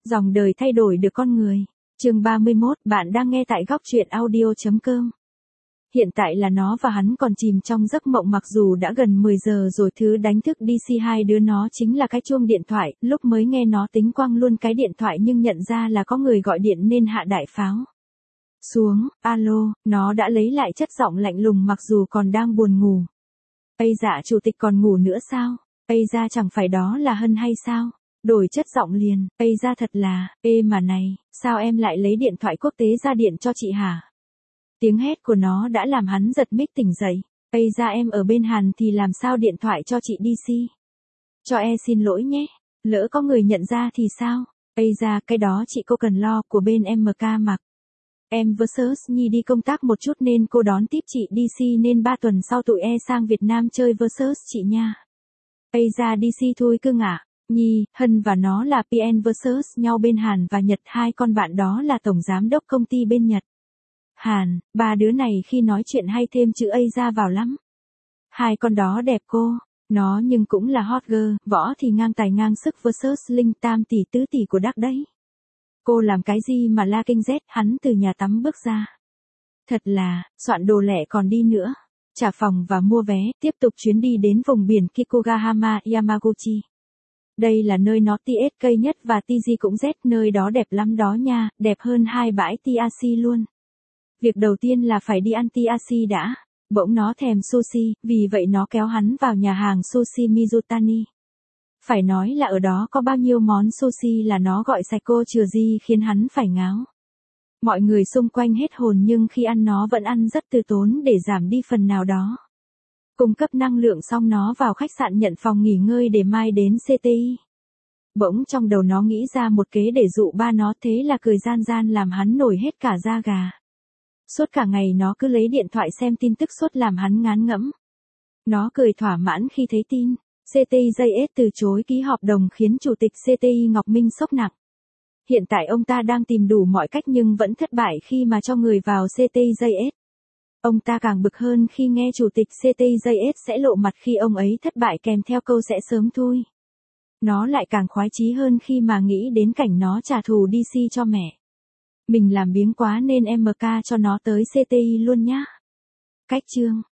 Dòng đời thay đổi được con người. Chương 31, bạn đang nghe tại góc truyện audio.com. Hiện tại là nó và hắn còn chìm trong giấc mộng mặc dù đã gần 10 giờ rồi. Thứ đánh thức DC hai đứa nó chính là cái chuông điện thoại. Lúc mới nghe nó tính quăng luôn cái điện thoại nhưng nhận ra là có người gọi điện nên hạ đại pháo xuống. Alo, nó đã lấy lại chất giọng lạnh lùng mặc dù còn đang buồn ngủ. Ây dạ chủ tịch còn ngủ nữa sao? Ây ra chẳng phải đó là Hân hay sao? Đổi chất giọng liền, Ây ra thật là, ê mà này, sao em lại lấy điện thoại quốc tế ra điện cho chị hả? Tiếng hét của nó đã làm hắn giật mít tỉnh dậy. Ây ra em ở bên Hàn thì làm sao điện thoại cho chị DC? Cho xin lỗi nhé, lỡ có người nhận ra thì sao? Ây ra cái đó chị cô cần lo của bên MK mặc. Em vs Nhi đi công tác một chút nên cô đón tiếp chị DC nên 3 tuần sau tụi sang Việt Nam chơi vs chị nha. Ây ra DC thôi cưng ạ. Nhi, Hân và nó là PN vs nhau bên Hàn và Nhật, hai con bạn đó là tổng giám đốc công ty bên Nhật. Hàn, ba đứa này khi nói chuyện hay thêm chữ Ây ra vào lắm. Hai con đó đẹp cô, nó nhưng cũng là hot girl, võ thì ngang tài ngang sức vs Linh tam tỷ tứ tỷ của Đắc đấy. Cô làm cái gì mà la kinh Z, hắn từ nhà tắm bước ra. Thật là, soạn đồ lẹ còn đi nữa. Trả phòng và mua vé, tiếp tục chuyến đi đến vùng biển Kikogahama, Yamaguchi. Đây là nơi nó TSK nhất và TG cũng Z, nơi đó đẹp lắm đó nha, đẹp hơn hai bãi TRC luôn. Việc đầu tiên là phải đi ăn TRC đã. Bỗng nó thèm sushi, vì vậy nó kéo hắn vào nhà hàng sushi Mizutani. Phải nói là ở đó có bao nhiêu món sushi là nó gọi sạch cô chừa gì khiến hắn phải ngáo. Mọi người xung quanh hết hồn nhưng khi ăn nó vẫn ăn rất từ tốn để giảm đi phần nào đó. Cung cấp năng lượng xong nó vào khách sạn nhận phòng nghỉ ngơi để mai đến CTI. Bỗng trong đầu nó nghĩ ra một kế để dụ ba nó, thế là cười gian gian làm hắn nổi hết cả da gà. Suốt cả ngày nó cứ lấy điện thoại xem tin tức suốt làm hắn ngán ngẫm. Nó cười thỏa mãn khi thấy tin CTI từ chối ký hợp đồng khiến chủ tịch CTI Ngọc Minh sốc nặng. Hiện tại ông ta đang tìm đủ mọi cách nhưng vẫn thất bại khi mà cho người vào CTI. Ông ta càng bực hơn khi nghe chủ tịch CTI sẽ lộ mặt khi ông ấy thất bại kèm theo câu sẽ sớm thôi. Nó lại càng khoái chí hơn khi mà nghĩ đến cảnh nó trả thù DC cho mẹ. Mình làm biếng quá nên MK cho nó tới CTI luôn nhá. Cách chương